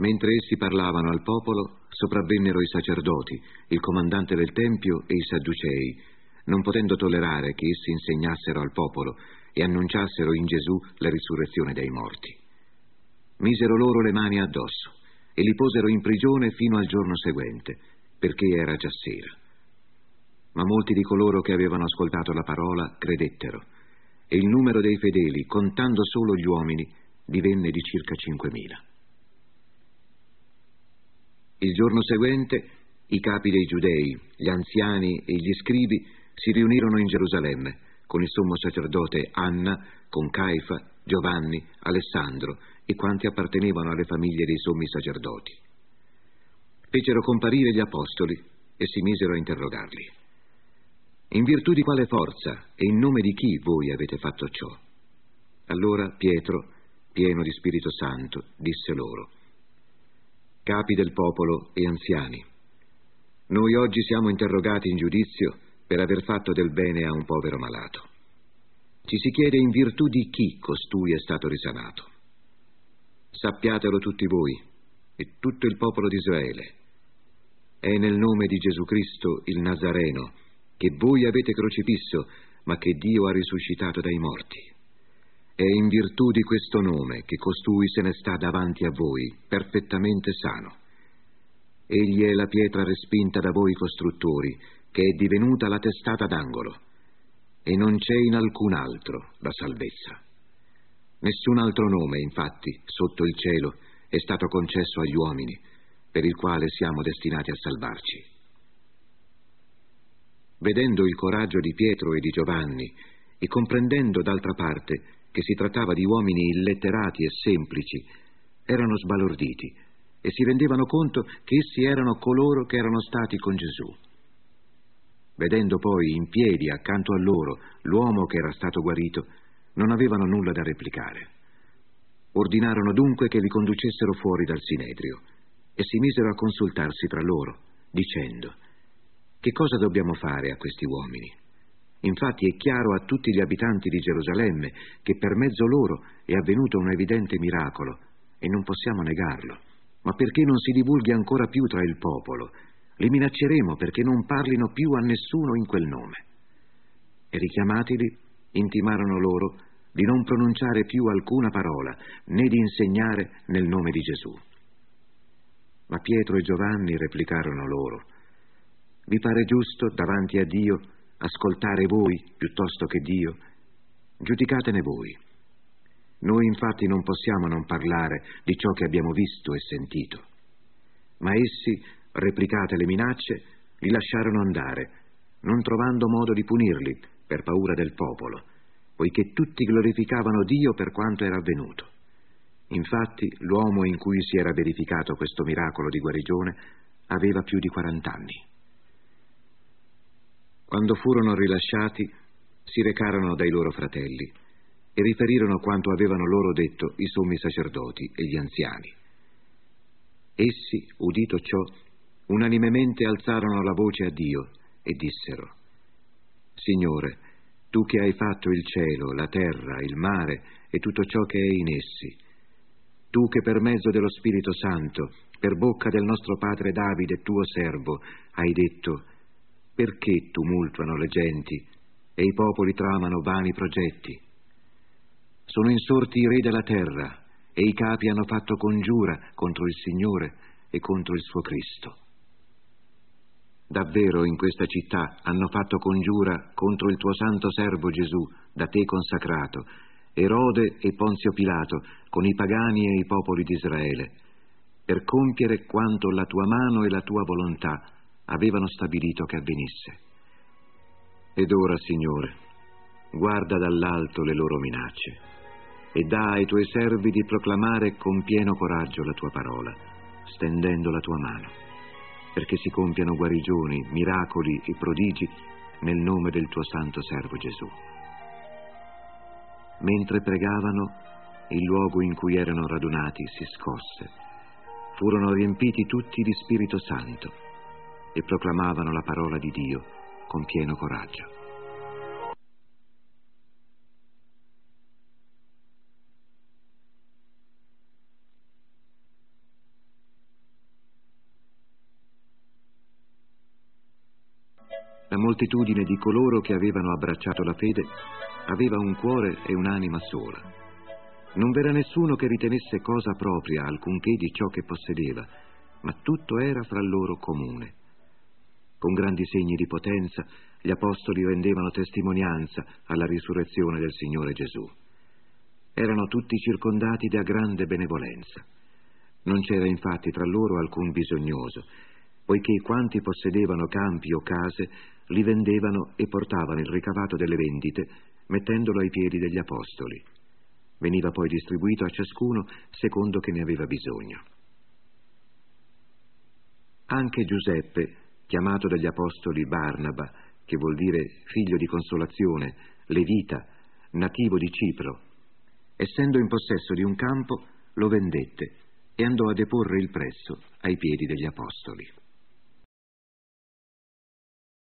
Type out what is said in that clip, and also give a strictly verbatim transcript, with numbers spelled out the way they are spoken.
Mentre essi parlavano al popolo, sopravvennero i sacerdoti, il comandante del Tempio e i Sadducei, non potendo tollerare che essi insegnassero al popolo e annunciassero in Gesù la risurrezione dei morti. Misero loro le mani addosso e li posero in prigione fino al giorno seguente, perché era già sera. Ma molti di coloro che avevano ascoltato la parola credettero, e il numero dei fedeli, contando solo gli uomini, divenne di circa cinquemila. Il giorno seguente i capi dei giudei, gli anziani e gli scribi si riunirono in Gerusalemme con il sommo sacerdote Anna, con Caifa, Giovanni, Alessandro e quanti appartenevano alle famiglie dei sommi sacerdoti. Fecero comparire gli apostoli e si misero a interrogarli. In virtù di quale forza e in nome di chi voi avete fatto ciò? Allora Pietro, pieno di Spirito Santo, disse loro: Capi del popolo e anziani, noi oggi siamo interrogati in giudizio per aver fatto del bene a un povero malato. Ci si chiede in virtù di chi costui è stato risanato. Sappiatelo tutti voi e tutto il popolo di Israele. È nel nome di Gesù Cristo il Nazareno, che voi avete crocifisso, ma che Dio ha risuscitato dai morti. È in virtù di questo nome che costui se ne sta davanti a voi, perfettamente sano. Egli è la pietra respinta da voi costruttori, che è divenuta la testata d'angolo, e non c'è in alcun altro la salvezza. Nessun altro nome, infatti, sotto il cielo è stato concesso agli uomini, per il quale siamo destinati a salvarci. Vedendo il coraggio di Pietro e di Giovanni, e comprendendo d'altra parte che si trattava di uomini illetterati e semplici, erano sbalorditi e si rendevano conto che essi erano coloro che erano stati con Gesù. Vedendo poi in piedi accanto a loro l'uomo che era stato guarito, non avevano nulla da replicare. Ordinarono dunque che li conducessero fuori dal Sinedrio e si misero a consultarsi tra loro, dicendo: che cosa dobbiamo fare a questi uomini? Infatti è chiaro a tutti gli abitanti di Gerusalemme che per mezzo loro è avvenuto un evidente miracolo e non possiamo negarlo. Ma perché non si divulghi ancora più tra il popolo, li minacceremo perché non parlino più a nessuno in quel nome. E richiamatili, intimarono loro di non pronunciare più alcuna parola, né di insegnare nel nome di Gesù. Ma Pietro e Giovanni replicarono loro: vi pare giusto davanti a Dio ascoltare voi piuttosto che Dio? Giudicatene voi. Noi infatti non possiamo non parlare di ciò che abbiamo visto e sentito. Ma essi, replicate le minacce, li lasciarono andare, non trovando modo di punirli per paura del popolo, poiché tutti glorificavano Dio per quanto era avvenuto. Infatti l'uomo in cui si era verificato questo miracolo di guarigione aveva più di quarant'anni. Quando furono rilasciati, si recarono dai loro fratelli e riferirono quanto avevano loro detto i sommi sacerdoti e gli anziani. Essi, udito ciò, unanimemente alzarono la voce a Dio e dissero: Signore, tu che hai fatto il cielo, la terra, il mare e tutto ciò che è in essi, tu che per mezzo dello Spirito Santo, per bocca del nostro padre Davide, tuo servo, hai detto: perché tumultuano le genti e i popoli tramano vani progetti? Sono insorti i re della terra e i capi hanno fatto congiura contro il Signore e contro il suo Cristo. Davvero in questa città hanno fatto congiura contro il tuo santo servo Gesù, da te consacrato, Erode e Ponzio Pilato, con i pagani e i popoli di Israele, per compiere quanto la tua mano e la tua volontà avevano stabilito che avvenisse. Ed ora, Signore, guarda dall'alto le loro minacce e dà ai tuoi servi di proclamare con pieno coraggio la tua parola, stendendo la tua mano, perché si compiano guarigioni, miracoli e prodigi nel nome del tuo santo servo Gesù. Mentre pregavano, il luogo in cui erano radunati si scosse. Furono riempiti tutti di Spirito Santo e proclamavano la parola di Dio con pieno coraggio. La moltitudine di coloro che avevano abbracciato la fede aveva un cuore e un'anima sola. Non v'era nessuno che ritenesse cosa propria alcunché di ciò che possedeva, ma tutto era fra loro comune. Con grandi segni di potenza gli apostoli rendevano testimonianza alla risurrezione del Signore Gesù. Erano tutti circondati da grande benevolenza. Non c'era infatti tra loro alcun bisognoso, poiché quanti possedevano campi o case li vendevano e portavano il ricavato delle vendite mettendolo ai piedi degli apostoli. Veniva poi distribuito a ciascuno secondo che ne aveva bisogno. Anche Giuseppe, chiamato dagli apostoli Barnaba, che vuol dire figlio di consolazione, levita, nativo di Cipro, essendo in possesso di un campo, lo vendette e andò a deporre il prezzo ai piedi degli apostoli.